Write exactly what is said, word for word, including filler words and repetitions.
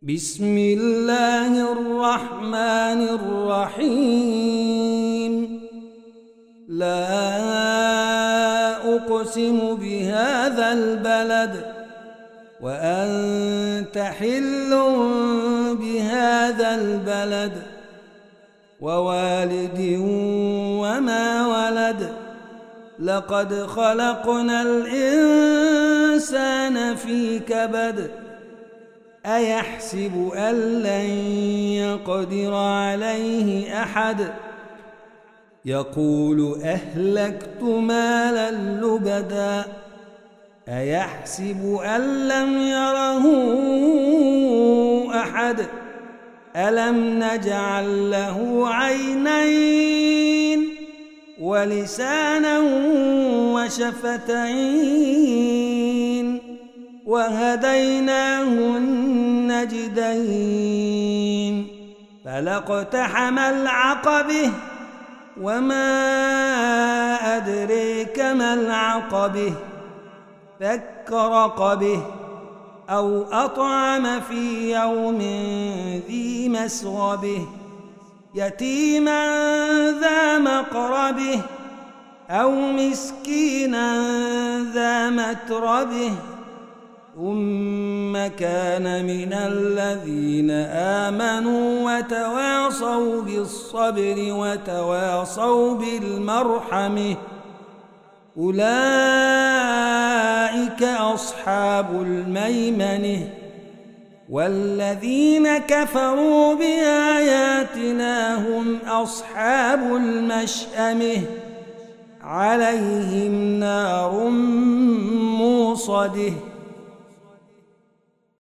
بسم الله الرحمن الرحيم. لا أقسم بهذا البلد وأنت حل بهذا البلد ووالد وما ولد. لقد خلقنا الإنسان في كبد. أيحسب أن لن يقدر عليه أحد. يقول أهلكت مالا لبدا. أيحسب أن لم يره أحد. ألم نجعل له عينين ولسانا وشفتين وهديناه النجدين. فلاقتحم العقبة وما أدريك ما العقبة. فك رقبه أو أطعم في يوم ذي مسغبه. يتيما ذا مقربه أو مسكينا ذا متربه. ثم كان من الذين آمنوا وتواصوا بالصبر وتواصوا بالمرحمة. أولئك أصحاب الميمنة. والذين كفروا بآياتنا هم أصحاب المشأمة. عليهم نار موصده.